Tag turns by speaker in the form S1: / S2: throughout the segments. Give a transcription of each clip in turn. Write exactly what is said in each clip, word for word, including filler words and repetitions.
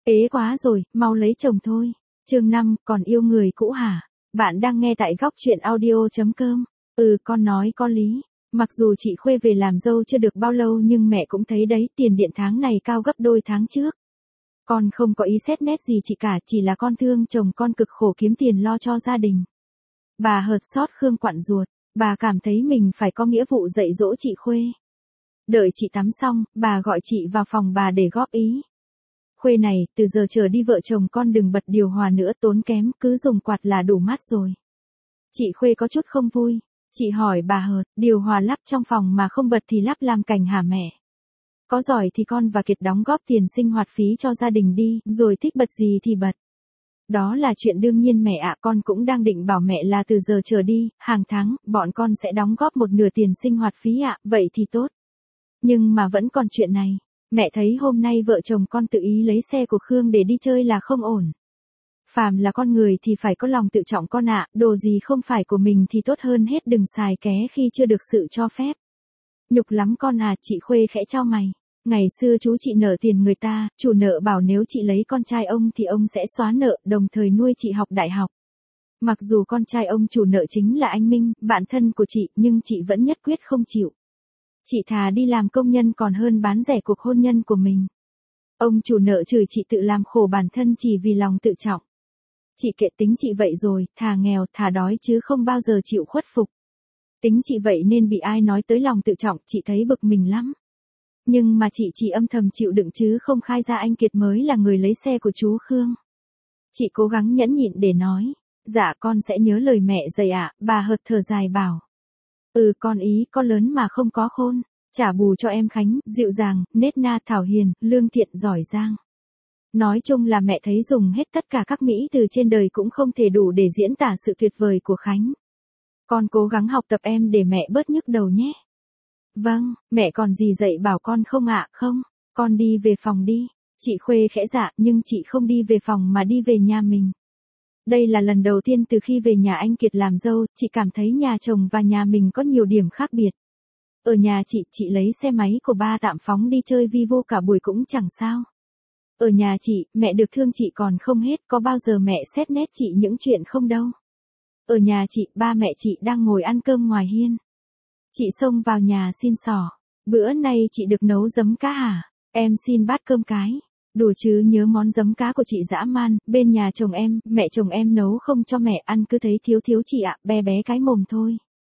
S1: Ế quá rồi, mau lấy chồng thôi. Chương năm, còn yêu người cũ hả? Bạn đang nghe tại góc truyện audio chấm com. Ừ, con nói có lý. Mặc dù chị Khuê về làm dâu chưa được bao lâu nhưng mẹ cũng thấy đấy, tiền điện tháng này cao gấp đôi tháng trước. Con không có ý xét nét gì chị cả, chỉ là con thương chồng con cực khổ kiếm tiền lo cho gia đình. Bà hợt xót Khương quặn ruột, bà cảm thấy mình phải có nghĩa vụ dạy dỗ chị Khuê. Đợi chị tắm xong, bà gọi chị vào phòng bà để góp ý. Khuê này, từ giờ trở đi vợ chồng con đừng bật điều hòa nữa, tốn kém, cứ dùng quạt là đủ mát rồi. Chị Khuê có chút không vui. Chị hỏi bà hợt, điều hòa lắp trong phòng mà không bật thì lắp làm cảnh hả mẹ? Có giỏi thì con và Kiệt đóng góp tiền sinh hoạt phí cho gia đình đi, rồi thích bật gì thì bật. Đó là chuyện đương nhiên mẹ ạ, con cũng đang định bảo mẹ là từ giờ trở đi, hàng tháng, bọn con sẽ đóng góp một nửa tiền sinh hoạt phí ạ, vậy thì tốt. Nhưng mà vẫn còn chuyện này. Mẹ thấy hôm nay vợ chồng con tự ý lấy xe của Khương để đi chơi là không ổn. Phàm là con người thì phải có lòng tự trọng con ạ, đồ gì không phải của mình thì tốt hơn hết đừng xài ké khi chưa được sự cho phép. Nhục lắm con à, chị Khuê khẽ chau mày. Ngày xưa chú chị nợ tiền người ta, chủ nợ bảo nếu chị lấy con trai ông thì ông sẽ xóa nợ, đồng thời nuôi chị học đại học. Mặc dù con trai ông chủ nợ chính là anh Minh, bạn thân của chị, nhưng chị vẫn nhất quyết không chịu. Chị thà đi làm công nhân còn hơn bán rẻ cuộc hôn nhân của mình. Ông chủ nợ chửi chị tự làm khổ bản thân chỉ vì lòng tự trọng. Chị kệ tính chị vậy rồi, thà nghèo, thà đói chứ không bao giờ chịu khuất phục. Tính chị vậy nên bị ai nói tới lòng tự trọng, chị thấy bực mình lắm. Nhưng mà chị chỉ âm thầm chịu đựng chứ không khai ra anh Kiệt mới là người lấy xe của chú Khương. Chị cố gắng nhẫn nhịn để nói, dạ con sẽ nhớ lời mẹ dạy ạ, bà hợt thở dài bảo. Ừ con ý, con lớn mà không có khôn, trả bù cho em Khánh, dịu dàng, nết na thảo hiền, lương thiện giỏi giang. Nói chung là mẹ thấy dùng hết tất cả các mỹ từ trên đời cũng không thể đủ để diễn tả sự tuyệt vời của Khánh. Con cố gắng học tập em để mẹ bớt nhức đầu nhé. Vâng, mẹ còn gì dạy bảo con không ạ? Không, con đi về phòng đi. Chị Khuê khẽ dạ, nhưng chị không đi về phòng mà đi về nhà mình. Đây là lần đầu tiên từ khi về nhà anh Kiệt làm dâu, chị cảm thấy nhà chồng và nhà mình có nhiều điểm khác biệt. Ở nhà chị, chị lấy xe máy của ba tạm phóng đi chơi vi vu cả buổi cũng chẳng sao. Ở nhà chị, mẹ được thương chị còn không hết, có bao giờ mẹ xét nét chị những chuyện không đâu. Ở nhà chị, ba mẹ chị đang ngồi ăn cơm ngoài hiên. Chị xông vào nhà xin xỏ. Bữa nay chị được nấu giấm cá hả? Em xin bát cơm cái. Đùa chứ, nhớ món giấm cá của chị dã man, bên nhà chồng em, mẹ chồng em nấu không cho mẹ ăn cứ thấy thiếu thiếu chị ạ, bé bé cái mồm thôi.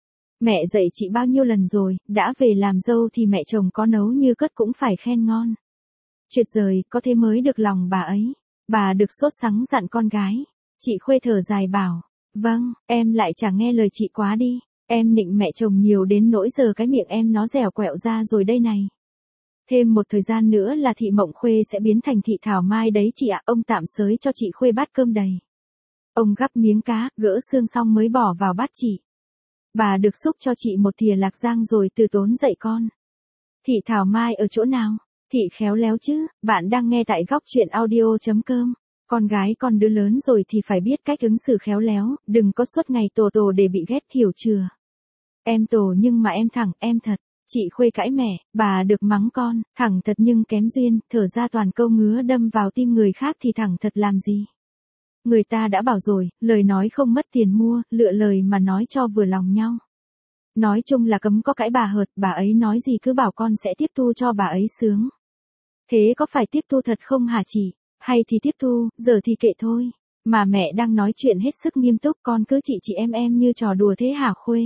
S1: Mẹ dạy chị bao nhiêu lần rồi, đã về làm dâu thì mẹ chồng có nấu như cất cũng phải khen ngon. Tuyệt vời, có thế mới được lòng bà ấy. Bà được sốt sắng dặn con gái. Chị Khuê thở dài bảo, vâng, em lại chẳng nghe lời chị quá đi. Em nịnh mẹ chồng nhiều đến nỗi giờ cái miệng em nó dẻo quẹo ra rồi đây này. Thêm một thời gian nữa là thị Mộng Khuê sẽ biến thành thị Thảo Mai đấy chị ạ. Ông tạm xới cho chị Khuê bát cơm đầy. Ông gắp miếng cá, gỡ xương xong mới bỏ vào bát chị. Bà được xúc cho chị một thìa lạc rang rồi từ tốn dạy con. Thị Thảo Mai ở chỗ nào? Thị khéo léo chứ, bạn đang nghe tại góc truyện audio chấm com. Con gái con đứa lớn rồi thì phải biết cách ứng xử khéo léo, đừng có suốt ngày tổ tổ để bị ghét, hiểu chưa? Em tổ nhưng mà em thẳng, em thật. Chị Khuê cãi mẹ, bà được mắng con, thẳng thật nhưng kém duyên, thở ra toàn câu ngứa đâm vào tim người khác thì thẳng thật làm gì. Người ta đã bảo rồi, lời nói không mất tiền mua, lựa lời mà nói cho vừa lòng nhau. Nói chung là cấm có cãi bà hợt, bà ấy nói gì cứ bảo con sẽ tiếp thu cho bà ấy sướng. Thế có phải tiếp thu thật không hả chị? Hay thì tiếp thu, giờ thì kệ thôi. Mà mẹ đang nói chuyện hết sức nghiêm túc, con cứ chị chị em em như trò đùa thế hả Khuê?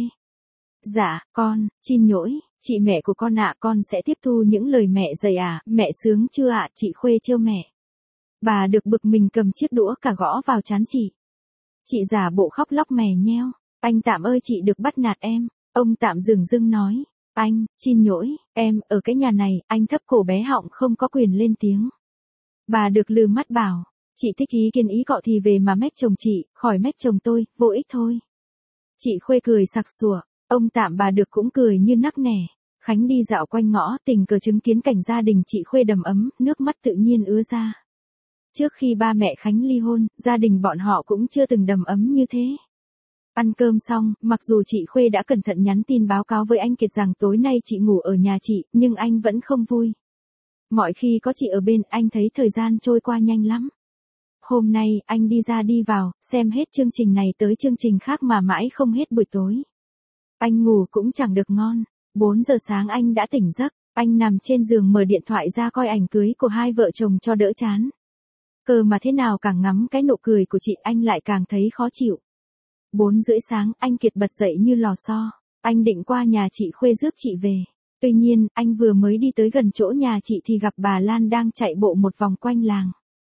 S1: Dạ, con, xin nhỗi, chị mẹ của con ạ, con sẽ tiếp thu những lời mẹ dạy à, mẹ sướng chưa ạ, chị Khuê trêu mẹ. Bà được bực mình cầm chiếc đũa cả gõ vào trán chị. Chị giả bộ khóc lóc mè nheo, anh Tạm ơi chị được bắt nạt em, ông Tạm dửng dưng nói, anh, xin nhỗi, em, ở cái nhà này, anh thấp cổ bé họng không có quyền lên tiếng. Bà được lừ mắt bảo, chị thích ý kiến ý cọ thì về mà mách chồng chị, khỏi mách chồng tôi, vô ích thôi. Chị Khuê cười sặc sủa, ông Tạm bà được cũng cười như nắc nẻ. Khánh đi dạo quanh ngõ, tình cờ chứng kiến cảnh gia đình chị Khuê đầm ấm, nước mắt tự nhiên ứa ra. Trước khi ba mẹ Khánh ly hôn, gia đình bọn họ cũng chưa từng đầm ấm như thế. Ăn cơm xong, mặc dù chị Khuê đã cẩn thận nhắn tin báo cáo với anh Kiệt rằng tối nay chị ngủ ở nhà chị, nhưng anh vẫn không vui. Mọi khi có chị ở bên, anh thấy thời gian trôi qua nhanh lắm. Hôm nay, anh đi ra đi vào, xem hết chương trình này tới chương trình khác mà mãi không hết buổi tối. Anh ngủ cũng chẳng được ngon. bốn giờ sáng anh đã tỉnh giấc, anh nằm trên giường mở điện thoại ra coi ảnh cưới của hai vợ chồng cho đỡ chán. Cơ mà thế nào càng ngắm cái nụ cười của chị anh lại càng thấy khó chịu. Bốn rưỡi sáng, anh Kiệt bật dậy như lò xo. Anh định qua nhà chị Khuê rước chị về. Tuy nhiên, anh vừa mới đi tới gần chỗ nhà chị thì gặp bà Lan đang chạy bộ một vòng quanh làng.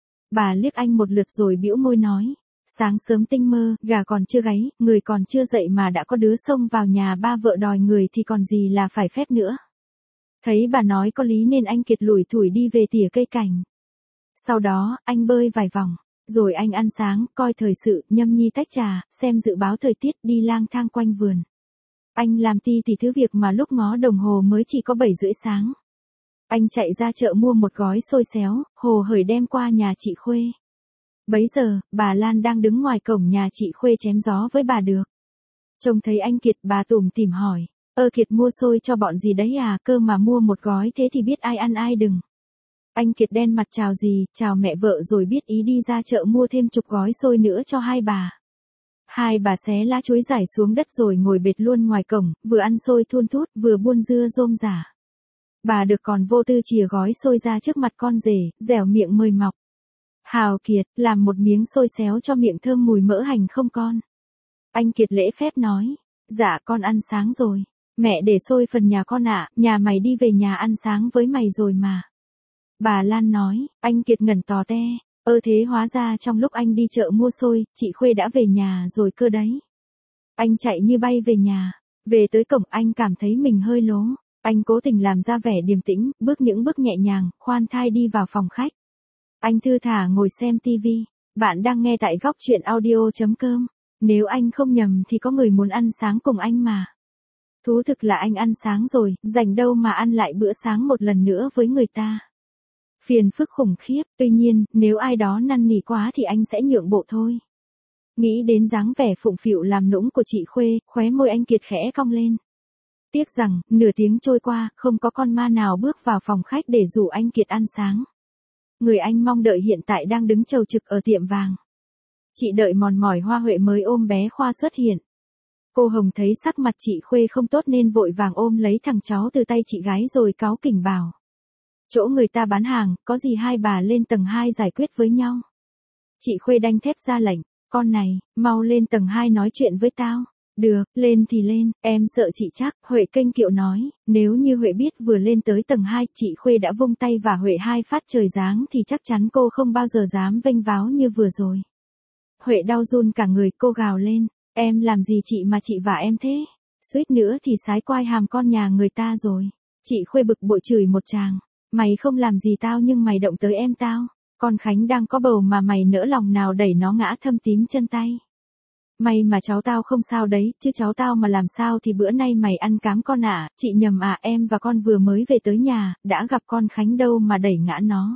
S1: Bà liếc anh một lượt rồi bĩu môi nói. Sáng sớm tinh mơ, gà còn chưa gáy, người còn chưa dậy mà đã có đứa xông vào nhà ba vợ đòi người thì còn gì là phải phép nữa. Thấy bà nói có lý nên anh Kiệt lủi thủi đi về tỉa cây cảnh. Sau đó, anh bơi vài vòng. Rồi anh ăn sáng, coi thời sự, nhâm nhi tách trà, xem dự báo thời tiết, đi lang thang quanh vườn. Anh làm ti tỉ thứ việc mà lúc ngó đồng hồ mới chỉ có bảy rưỡi sáng. Anh chạy ra chợ mua một gói xôi xéo, hồ hởi đem qua nhà chị Khuê. Bấy giờ, bà Lan đang đứng ngoài cổng nhà chị Khuê chém gió với bà Được. Trông thấy anh Kiệt, bà tủm tỉm hỏi, ơ Kiệt mua xôi cho bọn gì đấy à, cơ mà mua một gói thế thì biết ai ăn ai đừng. Anh Kiệt đen mặt chào gì, chào mẹ vợ rồi biết ý đi ra chợ mua thêm chục gói xôi nữa cho hai bà. Hai bà xé lá chuối rải xuống đất rồi ngồi bệt luôn ngoài cổng, vừa ăn xôi thun thút, vừa buôn dưa rôm rả. Bà Được còn vô tư chìa gói xôi ra trước mặt con rể, dẻo miệng mời mọc. Hào Kiệt, làm một miếng xôi xéo cho miệng thơm mùi mỡ hành không con? Anh Kiệt lễ phép nói, dạ con ăn sáng rồi. Mẹ để xôi phần nhà con ạ, nhà mày đi về nhà ăn sáng với mày rồi mà. Bà Lan nói, anh Kiệt ngẩn tò te, ơ thế hóa ra trong lúc anh đi chợ mua xôi, chị Khuê đã về nhà rồi cơ đấy. Anh chạy như bay về nhà, về tới cổng anh cảm thấy mình hơi lố, anh cố tình làm ra vẻ điềm tĩnh, bước những bước nhẹ nhàng, khoan thai đi vào phòng khách. Anh thư thả ngồi xem tivi, bạn đang nghe tại góc truyện audio.com, nếu anh không nhầm thì có người muốn ăn sáng cùng anh mà. Thú thực là anh ăn sáng rồi, rảnh đâu mà ăn lại bữa sáng một lần nữa với người ta. Phiền phức khủng khiếp, tuy nhiên, nếu ai đó năn nỉ quá thì anh sẽ nhượng bộ thôi. Nghĩ đến dáng vẻ phụng phịu làm nũng của chị Khuê, khóe môi anh Kiệt khẽ cong lên. Tiếc rằng, nửa tiếng trôi qua, không có con ma nào bước vào phòng khách để rủ anh Kiệt ăn sáng. Người anh mong đợi hiện tại đang đứng chầu trực ở tiệm vàng. Chị đợi mòn mỏi Hoa Huệ mới ôm bé Khoa xuất hiện. Cô Hồng thấy sắc mặt chị Khuê không tốt nên vội vàng ôm lấy thằng cháu từ tay chị gái rồi cáu kỉnh bảo. Chỗ người ta bán hàng, có gì hai bà lên tầng hai giải quyết với nhau. Chị Khuê đanh thép ra lệnh, con này, mau lên tầng hai nói chuyện với tao. Được, lên thì lên, em sợ chị chắc, Huệ kênh kiệu nói, nếu như Huệ biết vừa lên tới tầng hai, chị Khuê đã vung tay và Huệ hai phát trời giáng thì chắc chắn cô không bao giờ dám vênh váo như vừa rồi. Huệ đau run cả người, cô gào lên, em làm gì chị mà chị và em thế? Suýt nữa thì sái quai hàm con nhà người ta rồi. Chị Khuê bực bội chửi một tràng, mày không làm gì tao nhưng mày động tới em tao. Con Khánh đang có bầu mà mày nỡ lòng nào đẩy nó ngã thâm tím chân tay. May mà cháu tao không sao đấy, chứ cháu tao mà làm sao thì bữa nay mày ăn cám con ạ, à. Chị nhầm à, em và con vừa mới về tới nhà, đã gặp con Khánh đâu mà đẩy ngã nó.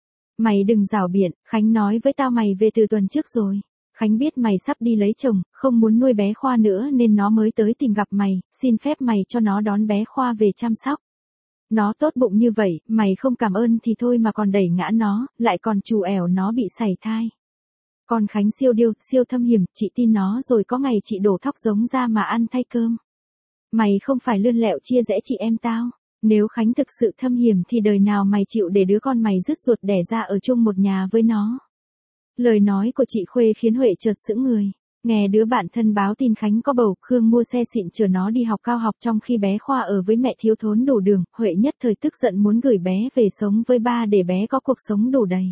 S1: Mày đừng rảo biện, Khánh nói với tao mày về từ tuần trước rồi. Khánh biết mày sắp đi lấy chồng, không muốn nuôi bé Khoa nữa nên nó mới tới tìm gặp mày, xin phép mày cho nó đón bé Khoa về chăm sóc. Nó tốt bụng như vậy, mày không cảm ơn thì thôi mà còn đẩy ngã nó, lại còn trù ẻo nó bị sảy thai. Con Khánh siêu điêu, siêu thâm hiểm, chị tin nó rồi có ngày chị đổ thóc giống ra mà ăn thay cơm. Mày không phải lươn lẹo chia rẽ chị em tao. Nếu Khánh thực sự thâm hiểm thì đời nào mày chịu để đứa con mày dứt ruột đẻ ra ở chung một nhà với nó. Lời nói của chị Khuê khiến Huệ chợt sững người. Nghe đứa bạn thân báo tin Khánh có bầu, Khương mua xe xịn chở nó đi học cao học trong khi bé Khoa ở với mẹ thiếu thốn đủ đường, Huệ nhất thời tức giận muốn gửi bé về sống với ba để bé có cuộc sống đủ đầy.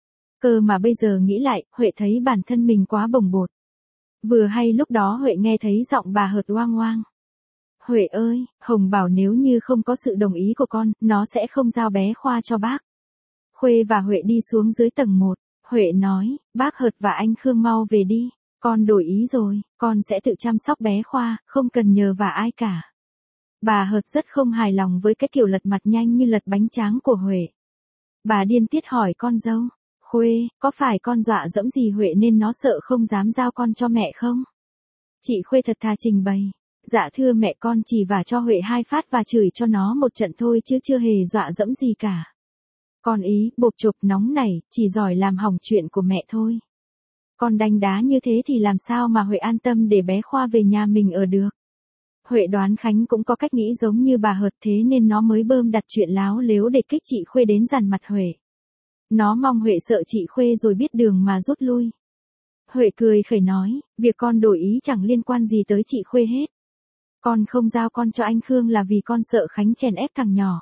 S1: Cơ mà bây giờ nghĩ lại, Huệ thấy bản thân mình quá bồng bột. Vừa hay lúc đó Huệ nghe thấy giọng bà hợt oang oang. Huệ ơi, Hồng bảo nếu như không có sự đồng ý của con, nó sẽ không giao bé Khoa cho bác. Khuê và Huệ đi xuống dưới tầng một, Huệ nói, bác Hợt và anh Khương mau về đi, con đổi ý rồi, con sẽ tự chăm sóc bé Khoa, không cần nhờ vả ai cả. Bà Hợt rất không hài lòng với cái kiểu lật mặt nhanh như lật bánh tráng của Huệ. Bà điên tiết hỏi con dâu. Khuê, có phải con dọa dẫm gì Huệ nên nó sợ không dám giao con cho mẹ không? Chị Khuê thật thà trình bày. Dạ thưa mẹ, con chỉ vả cho Huệ hai phát và chửi cho nó một trận thôi chứ chưa hề dọa dẫm gì cả. Con ý, bộp chộp nóng nảy, chỉ giỏi làm hỏng chuyện của mẹ thôi. Con đánh đá như thế thì làm sao mà Huệ an tâm để bé Khoa về nhà mình ở được. Huệ đoán Khánh cũng có cách nghĩ giống như bà Hợt thế nên nó mới bơm đặt chuyện láo lếu để kích chị Khuê đến dằn mặt Huệ. Nó mong Huệ sợ chị Khuê rồi biết đường mà rút lui. Huệ cười khẩy nói, việc con đổi ý chẳng liên quan gì tới chị Khuê hết. Con không giao con cho anh Khương là vì con sợ Khánh chèn ép thằng nhỏ.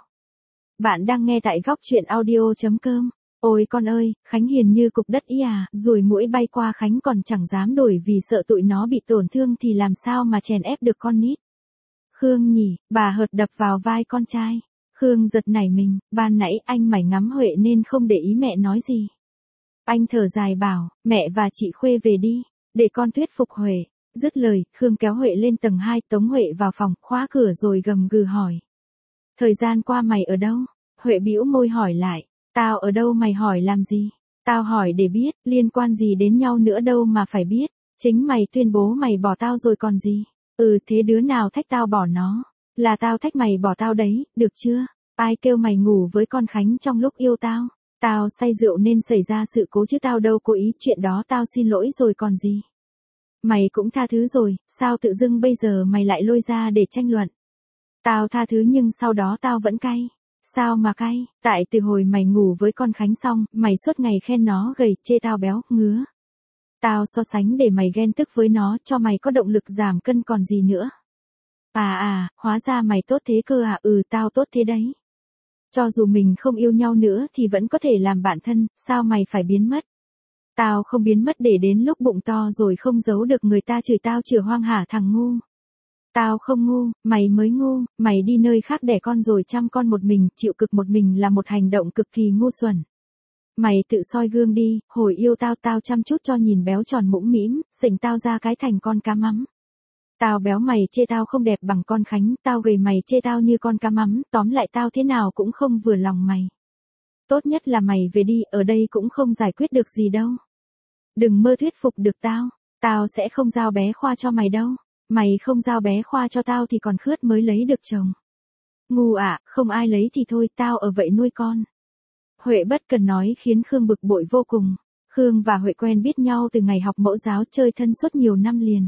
S1: Bạn đang nghe tại góc truyện audio.com. Ôi con ơi, Khánh hiền như cục đất ý à, ruồi muỗi bay qua Khánh còn chẳng dám đổi vì sợ tụi nó bị tổn thương thì làm sao mà chèn ép được con nít. Khương nhỉ, bà Hợt đập vào vai con trai. Khương giật nảy mình, ban nãy anh mải ngắm Huệ nên không để ý mẹ nói gì. Anh thở dài bảo, mẹ và chị Khuê về đi, để con thuyết phục Huệ. Dứt lời, Khương kéo Huệ lên tầng hai, tống Huệ vào phòng, khóa cửa rồi gầm gừ hỏi. Thời gian qua mày ở đâu? Huệ bĩu môi hỏi lại, tao ở đâu mày hỏi làm gì? Tao hỏi để biết, liên quan gì đến nhau nữa đâu mà phải biết. Chính mày tuyên bố mày bỏ tao rồi còn gì? Ừ thế đứa nào thách tao bỏ nó? Là tao thách mày bỏ tao đấy, được chưa? Ai kêu mày ngủ với con Khánh trong lúc yêu tao? Tao say rượu nên xảy ra sự cố chứ tao đâu cố ý, chuyện đó tao xin lỗi rồi còn gì. Mày cũng tha thứ rồi, sao tự dưng bây giờ mày lại lôi ra để tranh luận? Tao tha thứ nhưng sau đó tao vẫn cay. Sao mà cay? Tại từ hồi mày ngủ với con Khánh xong, mày suốt ngày khen nó gầy, chê tao béo, ngứa. Tao so sánh để mày ghen tức với nó cho mày có động lực giảm cân còn gì nữa. À à, hóa ra mày tốt thế cơ à, ừ tao tốt thế đấy. Cho dù mình không yêu nhau nữa thì vẫn có thể làm bạn thân, sao mày phải biến mất? Tao không biến mất để đến lúc bụng to rồi không giấu được người ta chửi tao chửa hoang hả thằng ngu. Tao không ngu, mày mới ngu, mày đi nơi khác đẻ con rồi chăm con một mình, chịu cực một mình là một hành động cực kỳ ngu xuẩn. Mày tự soi gương đi, hồi yêu tao tao chăm chút cho nhìn béo tròn mũm mĩm, sỉnh tao ra cái thành con cá mắm. Tao béo mày chê tao không đẹp bằng con Khánh, tao gầy mày chê tao như con cá mắm, tóm lại tao thế nào cũng không vừa lòng mày. Tốt nhất là mày về đi, ở đây cũng không giải quyết được gì đâu. Đừng mơ thuyết phục được tao, tao sẽ không giao bé Khoa cho mày đâu. Mày không giao bé Khoa cho tao thì còn khướt mới lấy được chồng. Ngu ạ, à, không ai lấy thì thôi, tao ở vậy nuôi con. Huệ bất cần nói khiến Khương bực bội vô cùng. Khương và Huệ quen biết nhau từ ngày học mẫu giáo, chơi thân suốt nhiều năm liền.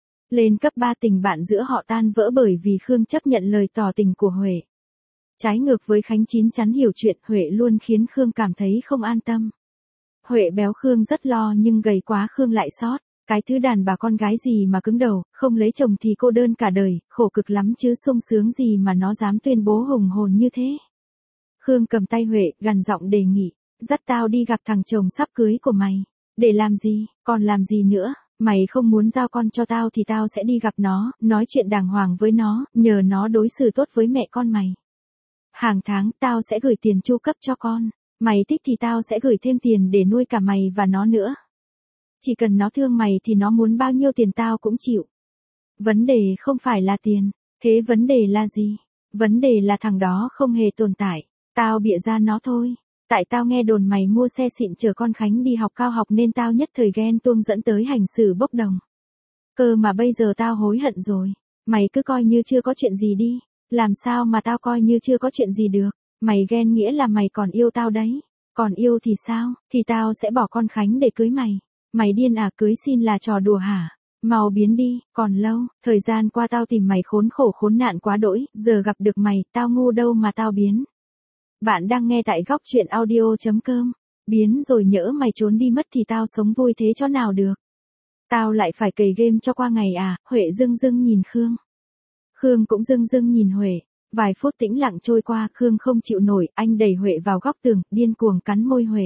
S1: Lên cấp ba tình bạn giữa họ tan vỡ bởi vì Khương chấp nhận lời tỏ tình của Huệ. Trái ngược với Khánh chín chắn hiểu chuyện, Huệ luôn khiến Khương cảm thấy không an tâm. Huệ béo Khương rất lo nhưng gầy quá Khương lại sót. Cái thứ đàn bà con gái gì mà cứng đầu, không lấy chồng thì cô đơn cả đời, khổ cực lắm chứ sung sướng gì mà nó dám tuyên bố hùng hồn như thế. Khương cầm tay Huệ, gằn giọng đề nghị, dắt tao đi gặp thằng chồng sắp cưới của mày. Để làm gì, còn làm gì nữa, mày không muốn giao con cho tao thì tao sẽ đi gặp nó, nói chuyện đàng hoàng với nó, nhờ nó đối xử tốt với mẹ con mày. Hàng tháng tao sẽ gửi tiền chu cấp cho con, mày thích thì tao sẽ gửi thêm tiền để nuôi cả mày và nó nữa. Chỉ cần nó thương mày thì nó muốn bao nhiêu tiền tao cũng chịu. Vấn đề không phải là tiền, thế vấn đề là gì? Vấn đề là thằng đó không hề tồn tại, tao bịa ra nó thôi. Tại tao nghe đồn mày mua xe xịn chở con Khánh đi học cao học nên tao nhất thời ghen tuông dẫn tới hành xử bốc đồng. Cơ mà bây giờ tao hối hận rồi, mày cứ coi như chưa có chuyện gì đi, làm sao mà tao coi như chưa có chuyện gì được, mày ghen nghĩa là mày còn yêu tao đấy, còn yêu thì sao, thì tao sẽ bỏ con Khánh để cưới mày. Mày điên à, cưới xin là trò đùa hả? Mau biến đi, còn lâu, thời gian qua tao tìm mày khốn khổ khốn nạn quá đỗi, giờ gặp được mày, tao ngu đâu mà tao biến. Bạn đang nghe tại góc truyện audio.com. Biến rồi nhỡ mày trốn đi mất thì tao sống vui thế cho nào được. Tao lại phải cày game cho qua ngày à, Huệ dưng dưng nhìn Khương. Khương cũng dưng dưng nhìn Huệ. Vài phút tĩnh lặng trôi qua, Khương không chịu nổi, anh đẩy Huệ vào góc tường, điên cuồng cắn môi Huệ.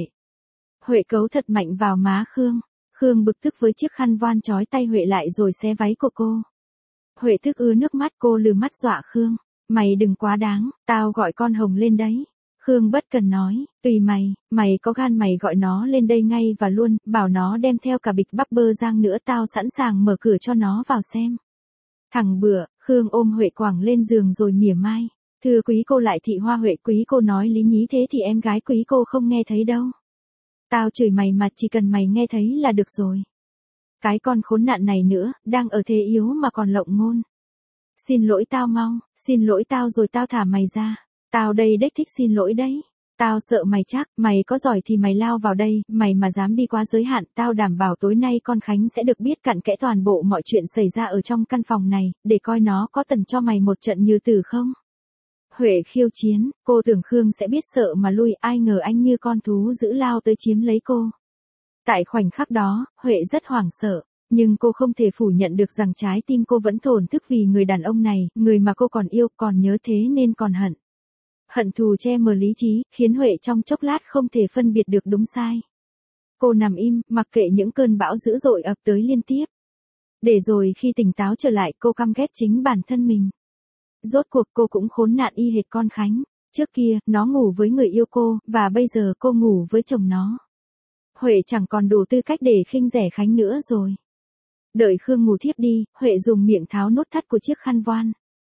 S1: Huệ cấu thật mạnh vào má Khương. Khương bực tức với chiếc khăn voan trói tay Huệ lại rồi xé váy của cô. Huệ tức ứa nước mắt, cô lừ mắt dọa Khương. Mày đừng quá đáng, tao gọi con Hồng lên đấy. Khương bất cần nói, tùy mày, mày có gan mày gọi nó lên đây ngay và luôn, bảo nó đem theo cả bịch bắp bơ rang nữa, tao sẵn sàng mở cửa cho nó vào xem. Thằng bữa, Khương ôm Huệ quẳng lên giường rồi mỉa mai. Thưa quý cô, lại thị hoa Huệ, quý cô nói lý nhí thế thì em gái quý cô không nghe thấy đâu. Tao chửi mày mà chỉ cần mày nghe thấy là được rồi. Cái con khốn nạn này nữa, đang ở thế yếu mà còn lộng ngôn. Xin lỗi tao mau, xin lỗi tao rồi tao thả mày ra. Tao đây đếch thích xin lỗi đấy. Tao sợ mày chắc, mày có giỏi thì mày lao vào đây, mày mà dám đi quá giới hạn, tao đảm bảo tối nay con Khánh sẽ được biết cặn kẽ toàn bộ mọi chuyện xảy ra ở trong căn phòng này, để coi nó có tần cho mày một trận như tử không. Huệ khiêu chiến, cô tưởng Khương sẽ biết sợ mà lui, ai ngờ anh như con thú dữ lao tới chiếm lấy cô. Tại khoảnh khắc đó, Huệ rất hoảng sợ, nhưng cô không thể phủ nhận được rằng trái tim cô vẫn thổn thức vì người đàn ông này, người mà cô còn yêu, còn nhớ thế nên còn hận. Hận thù che mờ lý trí, khiến Huệ trong chốc lát không thể phân biệt được đúng sai. Cô nằm im, mặc kệ những cơn bão dữ dội ập tới liên tiếp. Để rồi khi tỉnh táo trở lại, cô căm ghét chính bản thân mình. Rốt cuộc cô cũng khốn nạn y hệt con Khánh. Trước kia, nó ngủ với người yêu cô, và bây giờ cô ngủ với chồng nó. Huệ chẳng còn đủ tư cách để khinh rẻ Khánh nữa rồi. Đợi Khương ngủ thiếp đi, Huệ dùng miệng tháo nút thắt của chiếc khăn voan.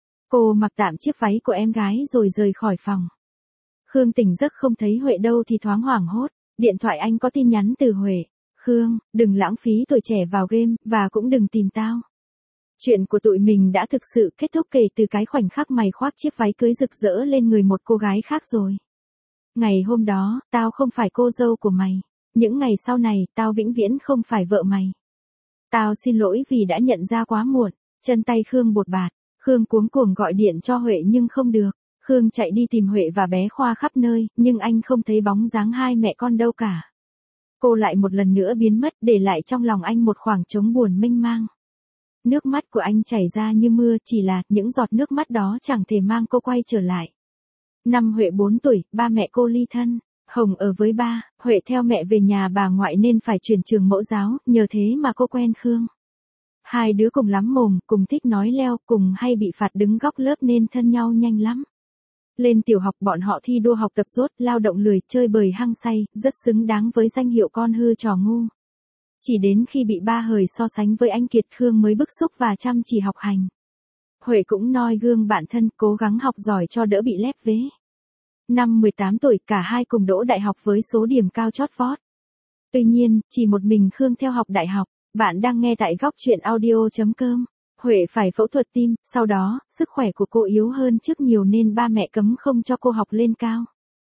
S1: Cô mặc tạm chiếc váy của em gái rồi rời khỏi phòng. Khương tỉnh giấc không thấy Huệ đâu thì thoáng hoảng hốt. Điện thoại anh có tin nhắn từ Huệ. Khương, đừng lãng phí tuổi trẻ vào game, và cũng đừng tìm tao. Chuyện của tụi mình đã thực sự kết thúc kể từ cái khoảnh khắc mày khoác chiếc váy cưới rực rỡ lên người một cô gái khác rồi. Ngày hôm đó, tao không phải cô dâu của mày. Những ngày sau này, tao vĩnh viễn không phải vợ mày. Tao xin lỗi vì đã nhận ra quá muộn. Chân tay Khương bột bạt. Khương cuống cuồng gọi điện cho Huệ nhưng không được. Khương chạy đi tìm Huệ và bé Khoa khắp nơi, nhưng anh không thấy bóng dáng hai mẹ con đâu cả. Cô lại một lần nữa biến mất, để lại trong lòng anh một khoảng trống buồn mênh mang. Nước mắt của anh chảy ra như mưa, chỉ là những giọt nước mắt đó chẳng thể mang cô quay trở lại. Năm Huệ bốn tuổi, ba mẹ cô ly thân. Hồng ở với ba, Huệ theo mẹ về nhà bà ngoại nên phải chuyển trường mẫu giáo, nhờ thế mà cô quen Khương. Hai đứa cùng lắm mồm, cùng thích nói leo, cùng hay bị phạt đứng góc lớp nên thân nhau nhanh lắm. Lên tiểu học bọn họ thi đua học tập dốt, lao động lười, chơi bời hăng say, rất xứng đáng với danh hiệu con hư trò ngu. Chỉ đến khi bị ba hời so sánh với anh Kiệt, Khương mới bức xúc và chăm chỉ học hành. Huệ cũng noi gương bản thân, cố gắng học giỏi cho đỡ bị lép vế. Năm mười tám tuổi, cả hai cùng đỗ đại học với số điểm cao chót vót. Tuy nhiên, chỉ một mình Khương theo học đại học. Bạn đang nghe tại góc truyện audio chấm com. Huệ phải phẫu thuật tim, sau đó, sức khỏe của cô yếu hơn trước nhiều nên ba mẹ cấm không cho cô học lên cao.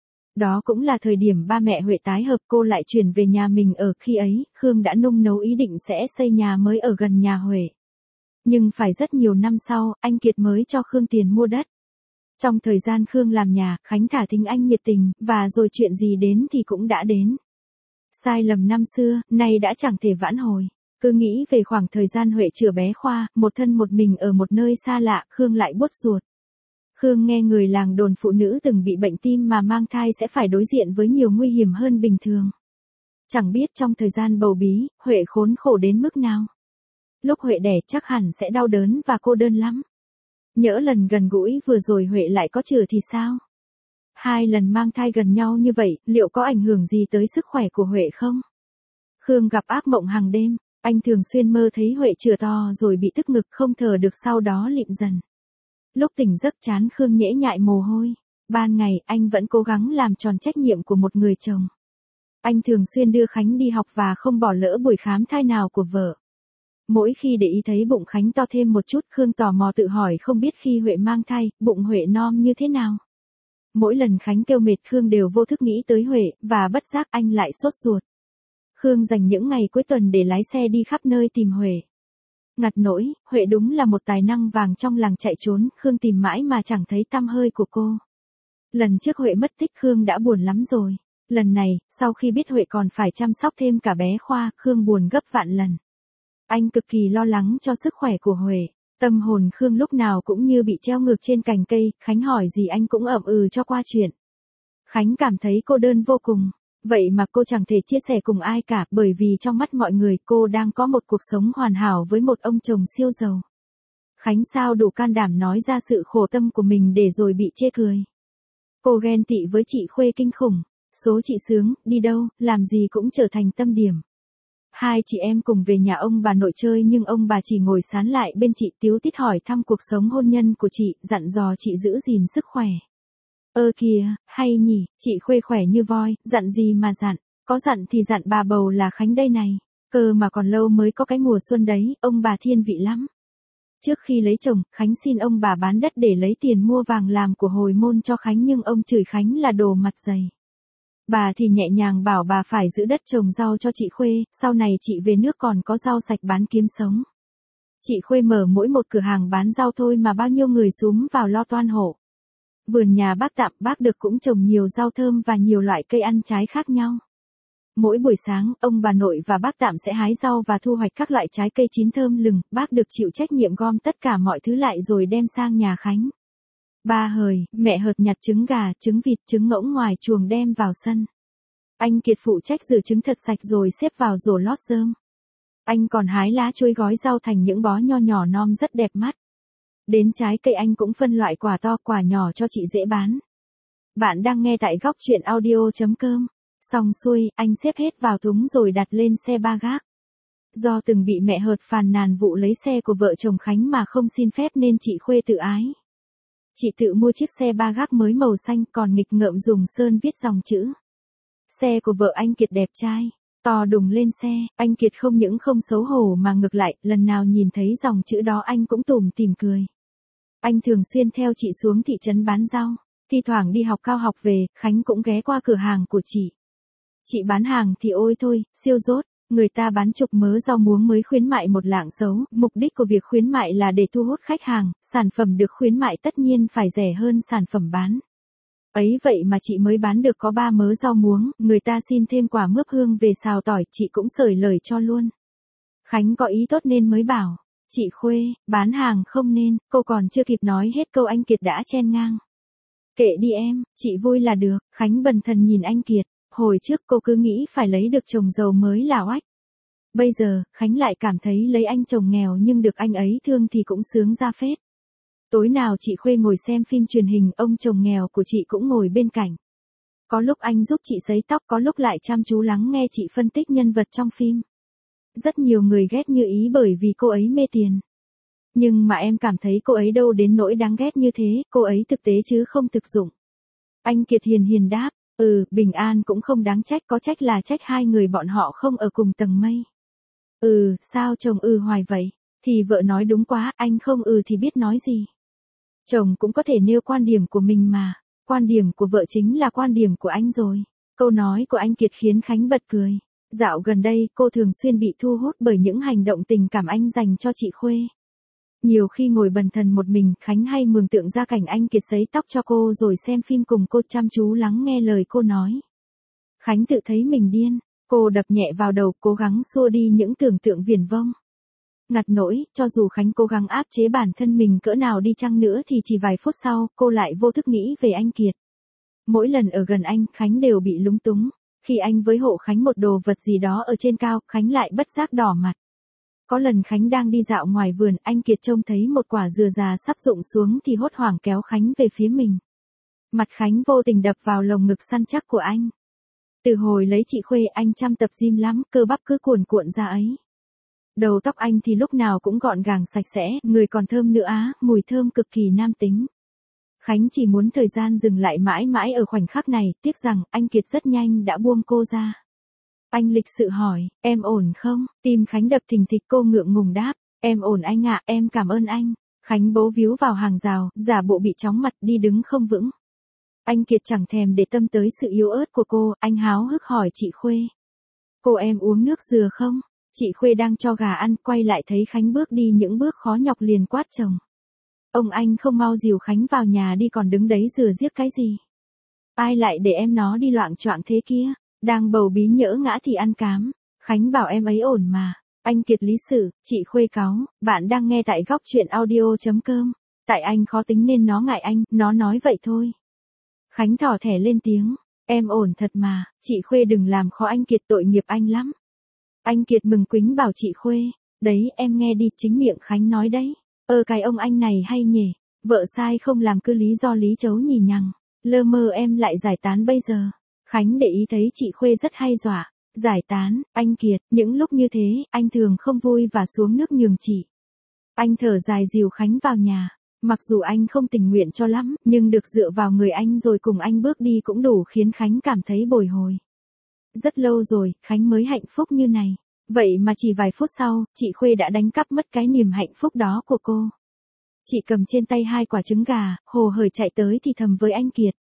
S1: Đó cũng là thời điểm ba mẹ Huệ tái hợp, cô lại chuyển về nhà mình ở. Khi ấy, Khương đã nung nấu ý định sẽ xây nhà mới ở gần nhà Huệ. Nhưng phải rất nhiều năm sau, anh Kiệt mới cho Khương tiền mua đất. Trong thời gian Khương làm nhà, Khánh thả thính anh nhiệt tình, và rồi chuyện gì đến thì cũng đã đến. Sai lầm năm xưa, nay đã chẳng thể vãn hồi. Cứ nghĩ về khoảng thời gian Huệ chữa bé Khoa, một thân một mình ở một nơi xa lạ, Khương lại buốt ruột. Khương nghe người làng đồn phụ nữ từng bị bệnh tim mà mang thai sẽ phải đối diện với nhiều nguy hiểm hơn bình thường. Chẳng biết trong thời gian bầu bí, Huệ khốn khổ đến mức nào. Lúc Huệ đẻ chắc hẳn sẽ đau đớn và cô đơn lắm. Nhỡ lần gần gũi vừa rồi Huệ lại có chữa thì sao? Hai lần mang thai gần nhau như vậy, liệu có ảnh hưởng gì tới sức khỏe của Huệ không? Khương gặp ác mộng hàng đêm. Anh thường xuyên mơ thấy Huệ chữa to rồi bị tức ngực không thở được, sau đó lịm dần. Lúc tỉnh giấc chán Khương nhễ nhại mồ hôi. Ban ngày anh vẫn cố gắng làm tròn trách nhiệm của một người chồng. Anh thường xuyên đưa Khánh đi học và không bỏ lỡ buổi khám thai nào của vợ. Mỗi khi để ý thấy bụng Khánh to thêm một chút, Khương tò mò tự hỏi không biết khi Huệ mang thai, bụng Huệ non như thế nào. Mỗi lần Khánh kêu mệt Khương đều vô thức nghĩ tới Huệ, và bất giác anh lại sốt ruột. Khương dành những ngày cuối tuần để lái xe đi khắp nơi tìm Huệ. Ngặt nỗi, Huệ đúng là một tài năng vàng trong làng chạy trốn, Khương tìm mãi mà chẳng thấy tăm hơi của cô. Lần trước Huệ mất tích Khương đã buồn lắm rồi. Lần này, sau khi biết Huệ còn phải chăm sóc thêm cả bé Khoa, Khương buồn gấp vạn lần. Anh cực kỳ lo lắng cho sức khỏe của Huệ. Tâm hồn Khương lúc nào cũng như bị treo ngược trên cành cây, Khánh hỏi gì anh cũng ậm ừ cho qua chuyện. Khánh cảm thấy cô đơn vô cùng. Vậy mà cô chẳng thể chia sẻ cùng ai cả, bởi vì trong mắt mọi người cô đang có một cuộc sống hoàn hảo với một ông chồng siêu giàu. Khánh sao đủ can đảm nói ra sự khổ tâm của mình để rồi bị chê cười. Cô ghen tị với chị Khuê kinh khủng. Số chị Sướng, đi đâu, làm gì cũng trở thành tâm điểm. Hai chị em cùng về nhà ông bà nội chơi nhưng ông bà chỉ ngồi sán lại bên chị tíu tít hỏi thăm cuộc sống hôn nhân của chị, dặn dò chị giữ gìn sức khỏe. Ơ kìa, hay nhỉ, chị Khuê khỏe như voi, dặn gì mà dặn, có dặn thì dặn bà bầu là Khánh đây này, cơ mà còn lâu mới có cái mùa xuân đấy, ông bà thiên vị lắm. Trước khi lấy chồng, Khánh xin ông bà bán đất để lấy tiền mua vàng làm của hồi môn cho Khánh nhưng ông chửi Khánh là đồ mặt dày. Bà thì nhẹ nhàng bảo bà phải giữ đất trồng rau cho chị Khuê, sau này chị về nước còn có rau sạch bán kiếm sống. Chị Khuê mở mỗi một cửa hàng bán rau thôi mà bao nhiêu người súm vào lo toan hộ. Vườn nhà bác Tạm bác được cũng trồng nhiều rau thơm và nhiều loại cây ăn trái khác nhau. Mỗi buổi sáng, ông bà nội và bác Tạm sẽ hái rau và thu hoạch các loại trái cây chín thơm lừng, bác được chịu trách nhiệm gom tất cả mọi thứ lại rồi đem sang nhà Khánh. Ba hời, mẹ Hợt nhặt trứng gà, trứng vịt, trứng ngỗng ngoài chuồng đem vào sân. Anh Kiệt phụ trách rửa trứng thật sạch rồi xếp vào rổ lót rơm. Anh còn hái lá chuối gói rau thành những bó nho nhỏ non rất đẹp mắt. Đến trái cây anh cũng phân loại quả to quả nhỏ cho chị dễ bán. Bạn đang nghe tại góc truyện audio.com. Xong xuôi, anh xếp hết vào thúng rồi đặt lên xe ba gác. Do từng bị mẹ Hợt phàn nàn vụ lấy xe của vợ chồng Khánh mà không xin phép nên chị Khuê tự ái. Chị tự mua chiếc xe ba gác mới màu xanh còn nghịch ngợm dùng sơn viết dòng chữ. Xe của vợ anh Kiệt đẹp trai, to đùng lên xe, anh Kiệt không những không xấu hổ mà ngược lại, lần nào nhìn thấy dòng chữ đó anh cũng tủm tỉm cười. Anh thường xuyên theo chị xuống thị trấn bán rau, thi thoảng đi học cao học về, Khánh cũng ghé qua cửa hàng của chị. Chị bán hàng thì ôi thôi, siêu dốt, người ta bán chục mớ rau muống mới khuyến mại một lạng xấu, mục đích của việc khuyến mại là để thu hút khách hàng, sản phẩm được khuyến mại tất nhiên phải rẻ hơn sản phẩm bán. Ấy vậy mà chị mới bán được có ba mớ rau muống, người ta xin thêm quả mướp hương về xào tỏi, chị cũng sởi lời cho luôn. Khánh có ý tốt nên mới bảo, chị Khuê, bán hàng không nên, cô còn chưa kịp nói hết câu anh Kiệt đã chen ngang. Kệ đi em, chị vui là được, Khánh bần thần nhìn anh Kiệt. Hồi trước cô cứ nghĩ phải lấy được chồng giàu mới là oách. Bây giờ, Khánh lại cảm thấy lấy anh chồng nghèo nhưng được anh ấy thương thì cũng sướng ra phết. Tối nào chị Khuê ngồi xem phim truyền hình, ông chồng nghèo của chị cũng ngồi bên cạnh. Có lúc anh giúp chị sấy tóc, có lúc lại chăm chú lắng nghe chị phân tích nhân vật trong phim. Rất nhiều người ghét như ý bởi vì cô ấy mê tiền. Nhưng mà em cảm thấy cô ấy đâu đến nỗi đáng ghét như thế, cô ấy thực tế chứ không thực dụng. Anh Kiệt hiền hiền đáp. Ừ, bình an cũng không đáng trách, có trách là trách hai người bọn họ không ở cùng tầng mây. Ừ, sao chồng ừ hoài vậy? Thì vợ nói đúng quá, anh không ừ thì biết nói gì. Chồng cũng có thể nêu quan điểm của mình mà, quan điểm của vợ chính là quan điểm của anh rồi. Câu nói của anh Kiệt khiến Khánh bật cười. Dạo gần đây, cô thường xuyên bị thu hút bởi những hành động tình cảm anh dành cho chị Khuê. Nhiều khi ngồi bần thần một mình, Khánh hay mường tượng ra cảnh anh Kiệt sấy tóc cho cô rồi xem phim cùng cô, chăm chú lắng nghe lời cô nói. Khánh tự thấy mình điên, cô đập nhẹ vào đầu, cố gắng xua đi những tưởng tượng viển vông. Ngặt nỗi, cho dù Khánh cố gắng áp chế bản thân mình cỡ nào đi chăng nữa thì chỉ vài phút sau, cô lại vô thức nghĩ về anh Kiệt. Mỗi lần ở gần anh, Khánh đều bị lúng túng. Khi anh với hộ Khánh một đồ vật gì đó ở trên cao, Khánh lại bất giác đỏ mặt. Có lần Khánh đang đi dạo ngoài vườn, anh Kiệt trông thấy một quả dừa già sắp rụng xuống thì hốt hoảng kéo Khánh về phía mình. Mặt Khánh vô tình đập vào lồng ngực săn chắc của anh. Từ hồi lấy chị Khuê anh chăm tập gym lắm, cơ bắp cứ cuồn cuộn ra ấy. Đầu tóc anh thì lúc nào cũng gọn gàng sạch sẽ, người còn thơm nữa á, mùi thơm cực kỳ nam tính. Khánh chỉ muốn thời gian dừng lại mãi mãi ở khoảnh khắc này, tiếc rằng anh Kiệt rất nhanh đã buông cô ra. Anh lịch sự hỏi, em ổn không? Tim Khánh đập thình thịch, cô ngượng ngùng đáp, em ổn anh ạ, em cảm ơn anh. Khánh bấu víu vào hàng rào, giả bộ bị chóng mặt, đi đứng không vững. Anh Kiệt chẳng thèm để tâm tới sự yếu ớt của cô, anh háo hức hỏi chị Khuê. Cô em uống nước dừa không? Chị Khuê đang cho gà ăn, quay lại thấy Khánh bước đi những bước khó nhọc liền quát chồng. Ông anh không mau dìu Khánh vào nhà đi, còn đứng đấy rửa giếc cái gì? Ai lại để em nó đi loạng choạng thế kia? Đang bầu bí nhỡ ngã thì ăn cám. Khánh bảo em ấy ổn mà. Anh Kiệt lý xử, chị Khuê cáu, bạn đang nghe tại góc truyện audio.com. Tại anh khó tính nên nó ngại anh, nó nói vậy thôi. Khánh thỏ thẻ lên tiếng, em ổn thật mà, chị Khuê đừng làm khó anh Kiệt, tội nghiệp anh lắm. Anh Kiệt mừng quính bảo chị Khuê, đấy em nghe đi, chính miệng Khánh nói đấy. Ơ cái ông anh này hay nhỉ, vợ sai không làm cứ lý do lý chấu nhì nhằng, lơ mơ em lại giải tán bây giờ. Khánh để ý thấy chị Khuê rất hay dọa, giải tán, anh Kiệt, những lúc như thế, anh thường không vui và xuống nước nhường chị. Anh thở dài dìu Khánh vào nhà, mặc dù anh không tình nguyện cho lắm, nhưng được dựa vào người anh rồi cùng anh bước đi cũng đủ khiến Khánh cảm thấy bồi hồi. Rất lâu rồi, Khánh mới hạnh phúc như này. Vậy mà chỉ vài phút sau, chị Khuê đã đánh cắp mất cái niềm hạnh phúc đó của cô. Chị cầm trên tay hai quả trứng gà, hồ hởi chạy tới thì thầm với anh Kiệt.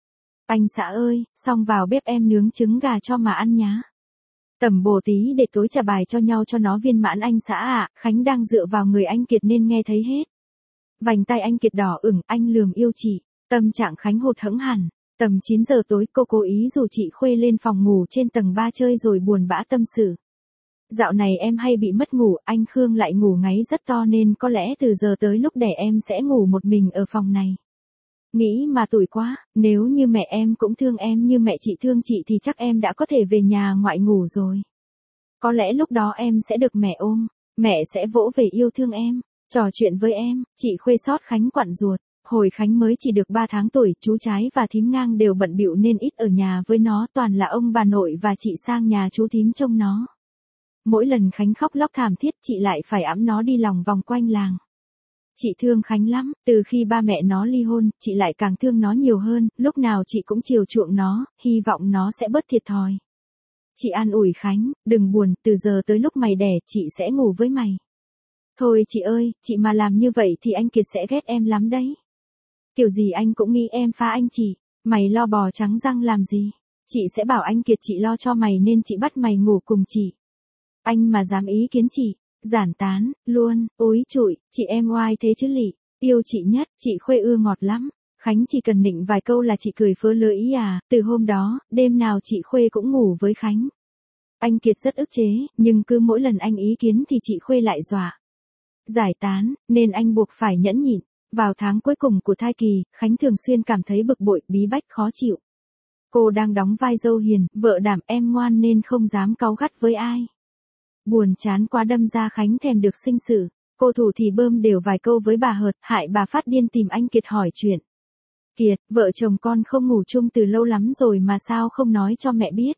S1: Anh xã ơi, xong vào bếp em nướng trứng gà cho mà ăn nhá. Tẩm bổ tí để tối trà bài cho nhau cho nó viên mãn anh xã ạ. Khánh đang dựa vào người anh Kiệt nên nghe thấy hết. Vành tay anh Kiệt đỏ ửng, anh lườm yêu chị. Tâm trạng Khánh hụt hẫng hẳn. Tầm chín giờ tối cô cố ý rủ chị Khuê lên phòng ngủ trên tầng ba chơi rồi buồn bã tâm sự. Dạo này em hay bị mất ngủ, anh Khương lại ngủ ngáy rất to nên có lẽ từ giờ tới lúc đẻ em sẽ ngủ một mình ở phòng này. Nghĩ mà tủi quá, nếu như mẹ em cũng thương em như mẹ chị thương chị thì chắc em đã có thể về nhà ngoại ngủ rồi. Có lẽ lúc đó em sẽ được mẹ ôm, mẹ sẽ vỗ về yêu thương em, trò chuyện với em. Chị Khuê xót Khánh quặn ruột. Hồi Khánh mới chỉ được ba tháng tuổi, chú Trái và thím Ngang đều bận bịu nên ít ở nhà với nó, toàn là ông bà nội và chị sang nhà chú thím trông nó. Mỗi lần Khánh khóc lóc thảm thiết chị lại phải ẵm nó đi lòng vòng quanh làng. Chị thương Khánh lắm, từ khi ba mẹ nó ly hôn, chị lại càng thương nó nhiều hơn, lúc nào chị cũng chiều chuộng nó, hy vọng nó sẽ bớt thiệt thòi. Chị an ủi Khánh, đừng buồn, từ giờ tới lúc mày đẻ, chị sẽ ngủ với mày. Thôi chị ơi, chị mà làm như vậy thì anh Kiệt sẽ ghét em lắm đấy. Kiểu gì anh cũng nghĩ em phá anh chị, mày lo bò trắng răng làm gì? Chị sẽ bảo anh Kiệt chị lo cho mày nên chị bắt mày ngủ cùng chị. Anh mà dám ý kiến chị, giản tán, luôn, úi trụi, chị em oai thế chứ lị, yêu chị nhất, chị Khuê ưa ngọt lắm. Khánh chỉ cần nịnh vài câu là chị cười phớ lỡ ý à, từ hôm đó, đêm nào chị Khuê cũng ngủ với Khánh. Anh Kiệt rất ức chế, nhưng cứ mỗi lần anh ý kiến thì chị Khuê lại dọa giải tán, nên anh buộc phải nhẫn nhịn. Vào tháng cuối cùng của thai kỳ, Khánh thường xuyên cảm thấy bực bội, bí bách khó chịu. Cô đang đóng vai dâu hiền, vợ đảm em ngoan nên không dám cáu gắt với ai. Buồn chán quá đâm ra Khánh thèm được sinh sự. Cô thủ thì bơm đều vài câu với bà Hợt, hại bà phát điên tìm anh Kiệt hỏi chuyện. Kiệt, vợ chồng con không ngủ chung từ lâu lắm rồi mà sao không nói cho mẹ biết?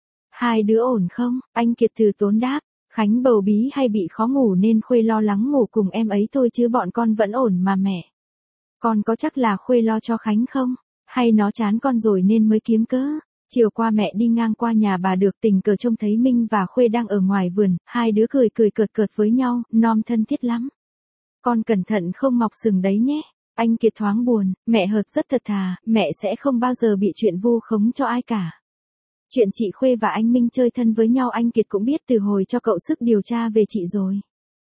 S1: Hai đứa ổn không? Anh Kiệt từ tốn đáp. Khánh bầu bí hay bị khó ngủ nên Khuê lo lắng ngủ cùng em ấy thôi chứ bọn con vẫn ổn mà mẹ. Con có chắc là Khuê lo cho Khánh không? Hay nó chán con rồi nên mới kiếm cớ? Chiều qua mẹ đi ngang qua nhà bà được tình cờ trông thấy Minh và Khuê đang ở ngoài vườn, hai đứa cười cười cợt cợt với nhau, nom thân thiết lắm. Con cẩn thận không mọc sừng đấy nhé. Anh Kiệt thoáng buồn, mẹ Hợt rất thật thà, mẹ sẽ không bao giờ bị chuyện vu khống cho ai cả. Chuyện chị Khuê và anh Minh chơi thân với nhau anh Kiệt cũng biết từ hồi cho cậu sức điều tra về chị rồi.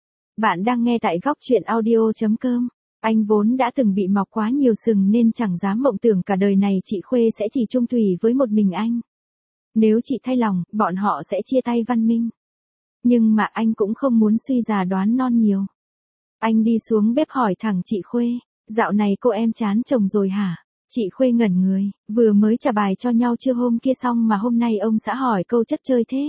S1: Bạn đang nghe tại góc truyện audio chấm com. Anh vốn đã từng bị mọc quá nhiều sừng nên chẳng dám mộng tưởng cả đời này chị Khuê sẽ chỉ chung thủy với một mình anh. Nếu chị thay lòng, bọn họ sẽ chia tay Văn Minh. Nhưng mà anh cũng không muốn suy già đoán non nhiều. Anh đi xuống bếp hỏi thẳng chị Khuê, dạo này cô em chán chồng rồi hả? Chị Khuê ngẩn người, vừa mới trả bài cho nhau chưa hôm kia xong mà hôm nay ông xã hỏi câu chất chơi thế.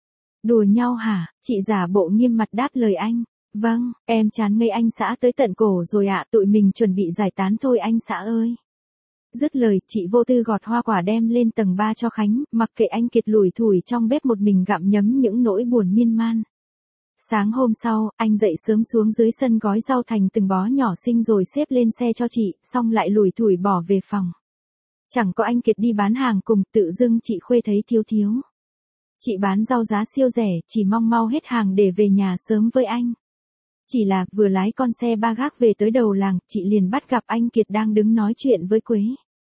S1: Đùa nhau hả? Chị giả bộ nghiêm mặt đáp lời anh. Vâng, em chán ngây anh xã tới tận cổ rồi ạ, tụi mình chuẩn bị giải tán thôi anh xã ơi. Dứt lời, chị vô tư gọt hoa quả đem lên tầng ba cho Khánh, mặc kệ anh Kiệt lủi thủi trong bếp một mình gặm nhấm những nỗi buồn miên man. Sáng hôm sau, anh dậy sớm xuống dưới sân gói rau thành từng bó nhỏ xinh rồi xếp lên xe cho chị, xong lại lủi thủi bỏ về phòng. Chẳng có anh Kiệt đi bán hàng cùng, tự dưng chị Khuê thấy thiếu thiếu. Chị bán rau giá siêu rẻ, chỉ mong mau hết hàng để về nhà sớm với anh. Chỉ là, vừa lái con xe ba gác về tới đầu làng, chị liền bắt gặp anh Kiệt đang đứng nói chuyện với Quế.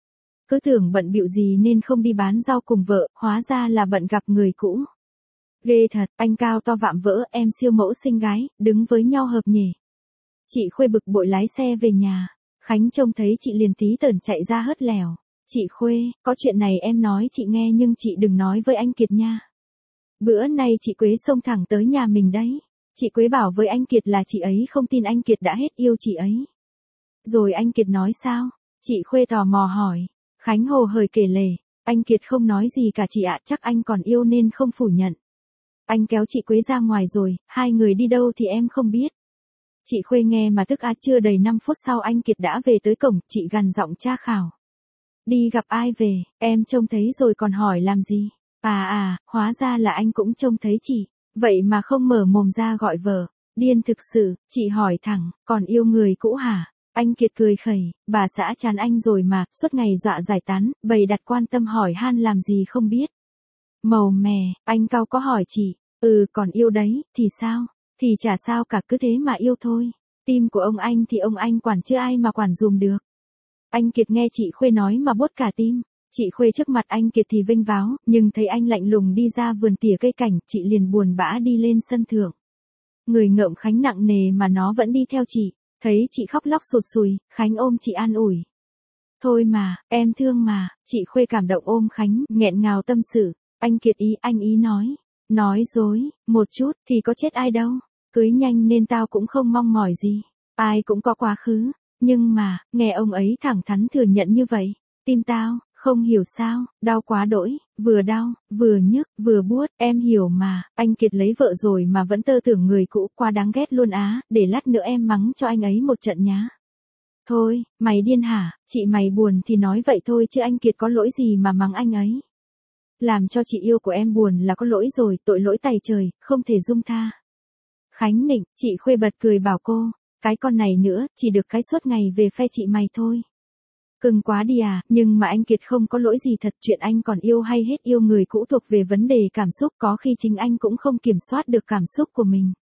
S1: Cứ tưởng bận bịu gì nên không đi bán rau cùng vợ, hóa ra là bận gặp người cũ. Ghê thật, anh cao to vạm vỡ, em siêu mẫu xinh gái, đứng với nhau hợp nhỉ. Chị Khuê bực bội lái xe về nhà. Khánh trông thấy chị liền tí tởn chạy ra hớt lèo. Chị Khuê, có chuyện này em nói chị nghe nhưng chị đừng nói với anh Kiệt nha. Bữa nay chị Quế xông thẳng tới nhà mình đấy. Chị Quế bảo với anh Kiệt là chị ấy không tin anh Kiệt đã hết yêu chị ấy. Rồi anh Kiệt nói sao? Chị Khuê tò mò hỏi. Khánh hồ hởi kể lể. Anh Kiệt không nói gì cả chị ạ, chắc anh còn yêu nên không phủ nhận. Anh kéo chị Quế ra ngoài rồi, hai người đi đâu thì em không biết. Chị Khuê nghe mà tức á, chưa đầy năm phút sau anh Kiệt đã về tới cổng, chị gằn giọng tra khảo. Đi gặp ai về, em trông thấy rồi còn hỏi làm gì? À à, hóa ra là anh cũng trông thấy chị, vậy mà không mở mồm ra gọi vợ. Điên thực sự, chị hỏi thẳng, còn yêu người cũ hả? Anh Kiệt cười khẩy, bà xã chán anh rồi mà, suốt ngày dọa giải tán, bày đặt quan tâm hỏi han làm gì không biết. Màu mè, anh cao có hỏi chị, ừ còn yêu đấy, thì sao? Thì chả sao cả, cứ thế mà yêu thôi. Tim của ông anh thì ông anh quản chứ ai mà quản dùm được. Anh Kiệt nghe chị Khuê nói mà buốt cả tim. Chị Khuê trước mặt anh Kiệt thì vênh váo, nhưng thấy anh lạnh lùng đi ra vườn tỉa cây cảnh, chị liền buồn bã đi lên sân thượng. Người ngợm Khánh nặng nề mà nó vẫn đi theo chị, thấy chị khóc lóc sụt sùi, Khánh ôm chị an ủi. Thôi mà, em thương mà, chị Khuê cảm động ôm Khánh, nghẹn ngào tâm sự. Anh Kiệt ý, anh ý nói. Nói dối, một chút thì có chết ai đâu. Cưới nhanh nên tao cũng không mong mỏi gì. Ai cũng có quá khứ. Nhưng mà, nghe ông ấy thẳng thắn thừa nhận như vậy. Tim tao, không hiểu sao, đau quá đỗi, vừa đau, vừa nhức, vừa buốt, em hiểu mà, anh Kiệt lấy vợ rồi mà vẫn tơ tưởng người cũ, quá đáng ghét luôn á, để lát nữa em mắng cho anh ấy một trận nhá. Thôi, mày điên hả, chị mày buồn thì nói vậy thôi chứ anh Kiệt có lỗi gì mà mắng anh ấy. Làm cho chị yêu của em buồn là có lỗi rồi, tội lỗi tày trời, không thể dung tha. Khánh nịnh, chị Khuê bật cười bảo cô, cái con này nữa, chỉ được cái suốt ngày về phe chị mày thôi. Cưng quá đi à, nhưng mà anh Kiệt không có lỗi gì thật, chuyện anh còn yêu hay hết yêu người cũ thuộc về vấn đề cảm xúc, có khi chính anh cũng không kiểm soát được cảm xúc của mình.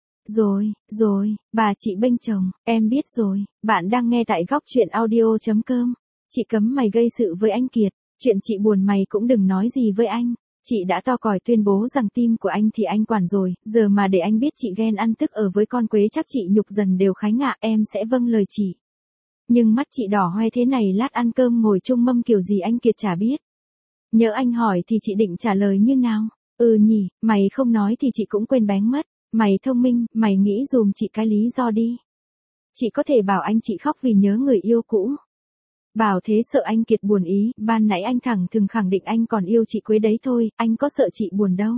S1: Rồi, rồi, bà chị bênh chồng, em biết rồi, bạn đang nghe tại góc chuyện audio chấm com. Chị cấm mày gây sự với anh Kiệt, chuyện chị buồn mày cũng đừng nói gì với anh. Chị đã to còi tuyên bố rằng tim của anh thì anh quản rồi, giờ mà để anh biết chị ghen ăn tức ở với con Quế chắc chị nhục dần đều Khánh ạ, em sẽ vâng lời chị. Nhưng mắt chị đỏ hoe thế này lát ăn cơm ngồi chung mâm kiểu gì anh Kiệt chả biết. Nhớ anh hỏi thì chị định trả lời như nào? Ừ nhỉ, mày không nói thì chị cũng quên bén mất. Mày thông minh, mày nghĩ dùm chị cái lý do đi. Chị có thể bảo anh chị khóc vì nhớ người yêu cũ. Bảo thế sợ anh Kiệt buồn ý, ban nãy anh thẳng thừng khẳng định anh còn yêu chị Quế đấy thôi, anh có sợ chị buồn đâu.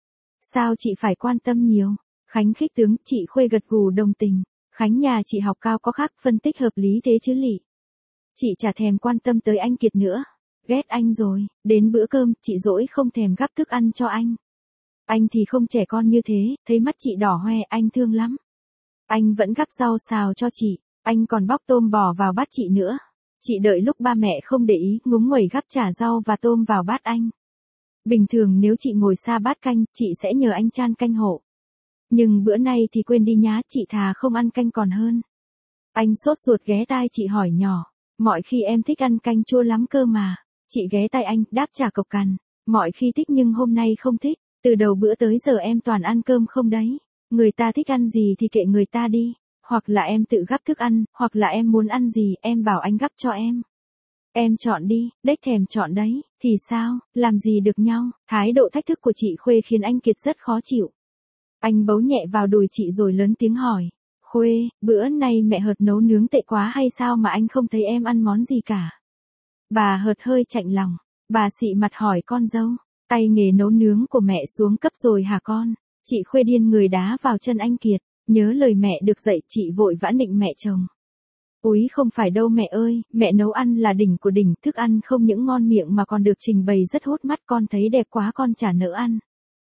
S1: Sao chị phải quan tâm nhiều? Khánh khích tướng, chị Khuê gật gù đồng tình. Khánh nhà chị học cao có khác, phân tích hợp lý thế chứ lị. Chị chả thèm quan tâm tới anh Kiệt nữa. Ghét anh rồi, đến bữa cơm, chị dỗi không thèm gắp thức ăn cho anh. Anh thì không trẻ con như thế, thấy mắt chị đỏ hoe, anh thương lắm. Anh vẫn gắp rau xào cho chị, anh còn bóc tôm bò vào bát chị nữa. Chị đợi lúc ba mẹ không để ý, ngúng nguẩy gắp chả rau và tôm vào bát anh. Bình thường nếu chị ngồi xa bát canh, chị sẽ nhờ anh chan canh hộ. Nhưng bữa nay thì quên đi nhá, chị thà không ăn canh còn hơn. Anh sốt ruột ghé tai chị hỏi nhỏ, mọi khi em thích ăn canh chua lắm cơ mà. Chị ghé tai anh, đáp trả cộc cằn, mọi khi thích nhưng hôm nay không thích, từ đầu bữa tới giờ em toàn ăn cơm không đấy. Người ta thích ăn gì thì kệ người ta đi, hoặc là em tự gắp thức ăn, hoặc là em muốn ăn gì, em bảo anh gắp cho em. Em chọn đi, đếch thèm chọn đấy, thì sao, làm gì được nhau, thái độ thách thức của chị Khuê khiến anh Kiệt rất khó chịu. Anh bấu nhẹ vào đùi chị rồi lớn tiếng hỏi, Khuê, bữa nay mẹ Hợt nấu nướng tệ quá hay sao mà anh không thấy em ăn món gì cả? Bà Hợt hơi chạnh lòng, bà xị mặt hỏi con dâu, tay nghề nấu nướng của mẹ xuống cấp rồi hả con? Chị Khuê điên người đá vào chân anh Kiệt, nhớ lời mẹ được dạy, chị vội vã nịnh mẹ chồng. Úi không phải đâu mẹ ơi, mẹ nấu ăn là đỉnh của đỉnh, thức ăn không những ngon miệng mà còn được trình bày rất hốt mắt, con thấy đẹp quá con chả nỡ ăn.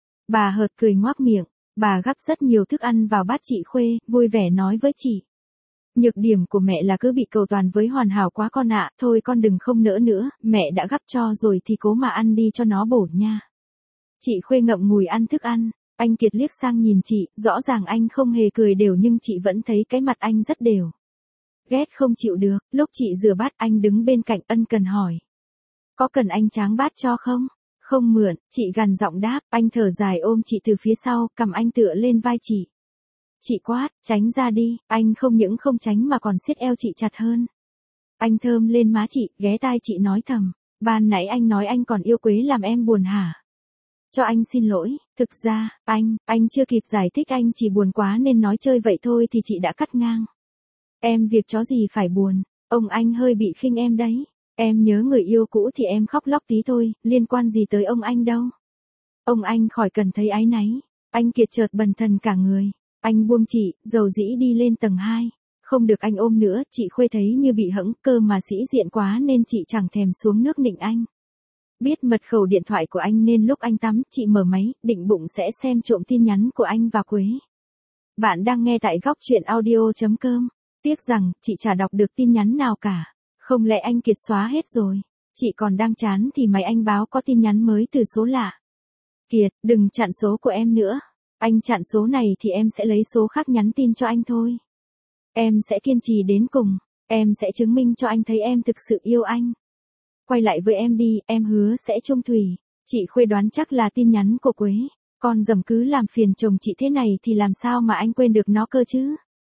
S1: Bà Hợt cười ngoác miệng, bà gắp rất nhiều thức ăn vào bát chị Khuê, vui vẻ nói với chị. Nhược điểm của mẹ là cứ bị cầu toàn với hoàn hảo quá con ạ, thôi con đừng không nỡ nữa, mẹ đã gắp cho rồi thì cố mà ăn đi cho nó bổ nha. Chị Khuê ngậm ngùi ăn thức ăn, anh Kiệt liếc sang nhìn chị, rõ ràng anh không hề cười đều nhưng chị vẫn thấy cái mặt anh rất đều. Ghét không chịu được, lúc chị rửa bát anh đứng bên cạnh ân cần hỏi. Có cần anh tráng bát cho không? Không mượn, chị gằn giọng đáp, anh thở dài ôm chị từ phía sau, cầm anh tựa lên vai chị. Chị quát, tránh ra đi, anh không những không tránh mà còn siết eo chị chặt hơn. Anh thơm lên má chị, ghé tai chị nói thầm, ban nãy anh nói anh còn yêu Quế làm em buồn hả? Cho anh xin lỗi, thực ra, anh, anh chưa kịp giải thích anh chỉ buồn quá nên nói chơi vậy thôi thì chị đã cắt ngang. Em việc chó gì phải buồn, ông anh hơi bị khinh em đấy. Em nhớ người yêu cũ thì em khóc lóc tí thôi, liên quan gì tới ông anh đâu. Ông anh khỏi cần thấy áy náy. Anh Kiệt chợt bần thần cả người. Anh buông chị, dầu dĩ đi lên tầng hai. Không được anh ôm nữa, chị Khuê thấy như bị hẫng, cơ mà sĩ diện quá nên chị chẳng thèm xuống nước nịnh anh. Biết mật khẩu điện thoại của anh nên lúc anh tắm, chị mở máy, định bụng sẽ xem trộm tin nhắn của anh và Quế. Bạn đang nghe tại góc chuyện audio chấm com. Tiếc rằng, chị chả đọc được tin nhắn nào cả. Không lẽ anh Kiệt xóa hết rồi? Chị còn đang chán thì máy anh báo có tin nhắn mới từ số lạ. Kiệt, đừng chặn số của em nữa. Anh chặn số này thì em sẽ lấy số khác nhắn tin cho anh thôi. Em sẽ kiên trì đến cùng. Em sẽ chứng minh cho anh thấy em thực sự yêu anh. quay lại với em đi, em hứa sẽ chung thủy. Chị Khuê đoán chắc là tin nhắn của Quế. Con dầm cứ làm phiền chồng chị thế này thì làm sao mà anh quên được nó cơ chứ?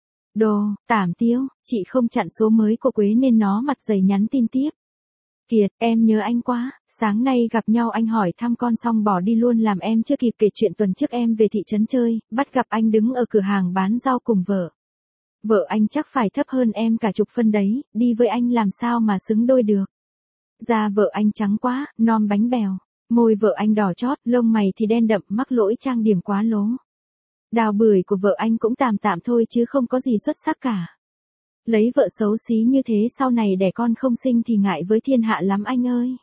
S1: Đồ, tảm tiếu, chị không chặn số mới của Quế nên nó mặt dày nhắn tin tiếp. Kiệt, em nhớ anh quá, sáng nay gặp nhau anh hỏi thăm con xong bỏ đi luôn làm em chưa kịp kể chuyện tuần trước em về thị trấn chơi, bắt gặp anh đứng ở cửa hàng bán rau cùng vợ. Vợ anh chắc phải thấp hơn em cả chục phân đấy, đi với anh làm sao mà xứng đôi được. Da vợ anh trắng quá, non bánh bèo, môi vợ anh đỏ chót, lông mày thì đen đậm, mắc lỗi trang điểm quá lố. Đào bưởi của vợ anh cũng tạm tạm thôi chứ không có gì xuất sắc cả. Lấy vợ xấu xí như thế sau này đẻ con không sinh thì ngại với thiên hạ lắm anh ơi.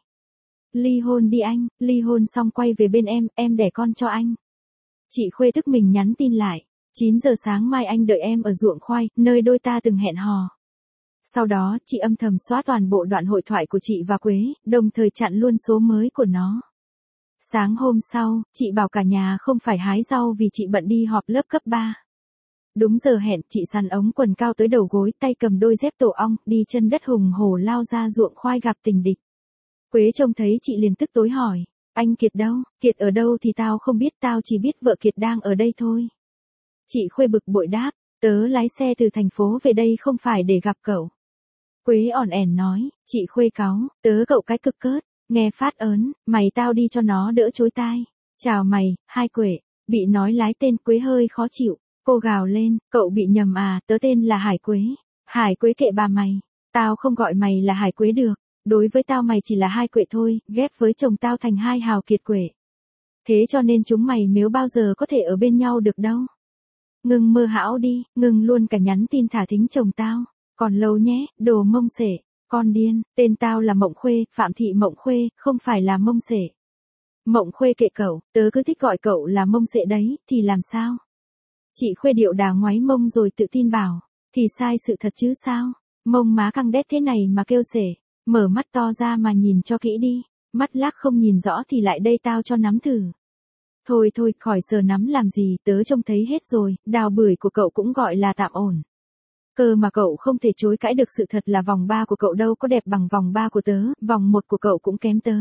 S1: Ly hôn đi anh, ly hôn xong quay về bên em, em đẻ con cho anh. Chị Khuê tức mình nhắn tin lại, chín giờ sáng mai anh đợi em ở ruộng khoai, nơi đôi ta từng hẹn hò. Sau đó, chị âm thầm xóa toàn bộ đoạn hội thoại của chị và Quế, đồng thời chặn luôn số mới của nó. Sáng hôm sau, chị bảo cả nhà không phải hái rau vì chị bận đi họp lớp cấp ba. Đúng giờ hẹn, chị sắn ống quần cao tới đầu gối, tay cầm đôi dép tổ ong, đi chân đất hùng hổ lao ra ruộng khoai gặp tình địch. Quế trông thấy chị liền tức tối hỏi, anh Kiệt đâu? Kiệt ở đâu thì tao không biết, tao chỉ biết vợ Kiệt đang ở đây thôi. Chị Khuê bực bội đáp, tớ lái xe từ thành phố về đây không phải để gặp cậu. Quế ỏn ẻn nói, chị Khuê cáu, tớ cậu cái cực cớt, nghe phát ớn, mày tao đi cho nó đỡ chối tai. Chào mày, hai quệ, bị nói lái tên Quế hơi khó chịu. Cô gào lên, cậu bị nhầm à, tớ tên là Hải Quế. Hải Quế kệ bà mày, tao không gọi mày là Hải Quế được, đối với tao mày chỉ là hai quệ thôi, ghép với chồng tao thành hai hào kiệt quệ. Thế cho nên chúng mày nếu bao giờ có thể ở bên nhau được đâu. Ngừng mơ hão đi, ngừng luôn cả nhắn tin thả thính chồng tao, còn lâu nhé, đồ mông xể, con điên, tên tao là Mộng Khuê, Phạm Thị Mộng Khuê, không phải là mông xể. Mộng Khuê kệ cậu, tớ cứ thích gọi cậu là mông xệ đấy, thì làm sao? Chị Khuê điệu đà ngoáy mông rồi tự tin bảo, thì sai sự thật chứ sao, mông má căng đét thế này mà kêu xể, mở mắt to ra mà nhìn cho kỹ đi, mắt lác không nhìn rõ thì lại đây tao cho nắm thử. Thôi thôi, khỏi sờ nắm làm gì, tớ trông thấy hết rồi, đào bưởi của cậu cũng gọi là tạm ổn. Cơ mà cậu không thể chối cãi được sự thật là vòng ba của cậu đâu có đẹp bằng vòng ba của tớ, vòng một của cậu cũng kém tớ.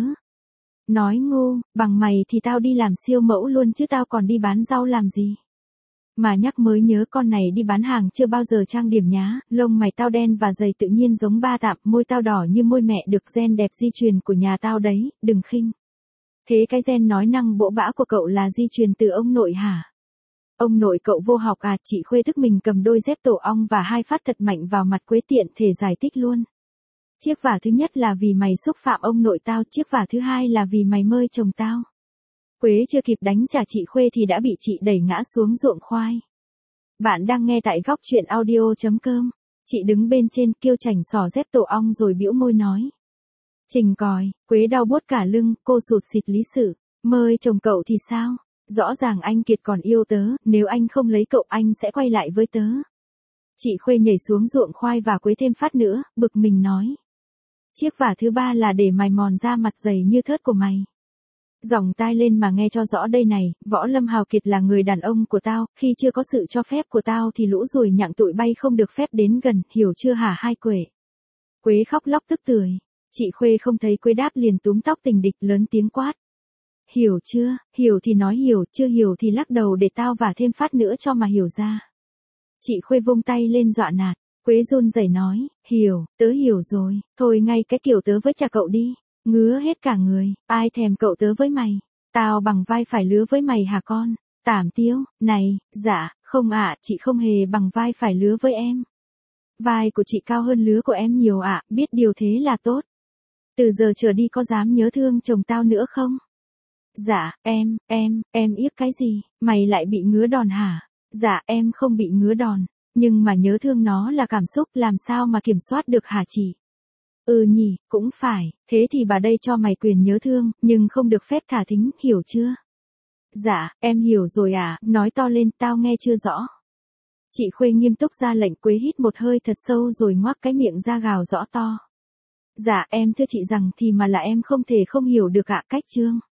S1: Nói ngu, bằng mày thì tao đi làm siêu mẫu luôn chứ tao còn đi bán rau làm gì. Mà nhắc mới nhớ con này đi bán hàng chưa bao giờ trang điểm nhá, lông mày tao đen và dày tự nhiên giống ba tạm, môi tao đỏ như môi mẹ được gen đẹp di truyền của nhà tao đấy, đừng khinh. Thế cái gen nói năng bỗ bã của cậu là di truyền từ ông nội hả? Ông nội cậu vô học à? Chị Khuê tức mình cầm đôi dép tổ ong và hai phát thật mạnh vào mặt Quế tiện thể giải thích luôn. Chiếc vả thứ nhất là vì mày xúc phạm ông nội tao, chiếc vả thứ hai là vì mày mơi chồng tao. Quế chưa kịp đánh trả chị Khuê thì đã bị chị đẩy ngã xuống ruộng khoai. Bạn đang nghe tại góc truyện audio chấm com. Chị đứng bên trên kêu chảnh xỏ dép tổ ong rồi bĩu môi nói. Trình còi, Quế đau buốt cả lưng, cô sụt xịt lý sự. Mơi chồng cậu thì sao? Rõ ràng anh Kiệt còn yêu tớ, nếu anh không lấy cậu anh sẽ quay lại với tớ. Chị Khuê nhảy xuống ruộng khoai và Quế thêm phát nữa, bực mình nói. Chiếc vả thứ ba là để mài mòn da mặt dày như thớt của mày. Dòng tai lên mà nghe cho rõ đây này, Võ Lâm Hào Kiệt là người đàn ông của tao, khi chưa có sự cho phép của tao thì lũ ruồi nhặng tụi bay không được phép đến gần, hiểu chưa hả hai quể? Quế khóc lóc tức tưởi. Chị Khuê không thấy Quế đáp liền túm tóc tình địch lớn tiếng quát. Hiểu chưa, hiểu thì nói hiểu, chưa hiểu thì lắc đầu để tao vả thêm phát nữa cho mà hiểu ra. Chị Khuê vung tay lên dọa nạt, Quế run rẩy nói, hiểu, tớ hiểu rồi, thôi ngay cái kiểu tớ với cha cậu đi. Ngứa hết cả người, ai thèm cậu tớ với mày, tao bằng vai phải lứa với mày hả con, tảm tiếu, này, dạ, không ạ, chị không hề bằng vai phải lứa với em. Vai của chị cao hơn lứa của em nhiều ạ, biết điều thế là tốt. Từ giờ trở đi có dám nhớ thương chồng tao nữa không? Dạ, em, em, em yếc cái gì, mày lại bị ngứa đòn hả? Dạ, em không bị ngứa đòn, nhưng mà nhớ thương nó là cảm xúc làm sao mà kiểm soát được hả chị? Ừ nhỉ, cũng phải, thế thì bà đây cho mày quyền nhớ thương, nhưng không được phép thả thính, hiểu chưa? Dạ, em hiểu rồi à, nói to lên, tao nghe chưa rõ. Chị Khuê nghiêm túc ra lệnh. Quế hít một hơi thật sâu rồi ngoác cái miệng ra gào rõ to. Dạ, em thưa chị rằng thì mà là em không thể không hiểu được ạ, cách chương.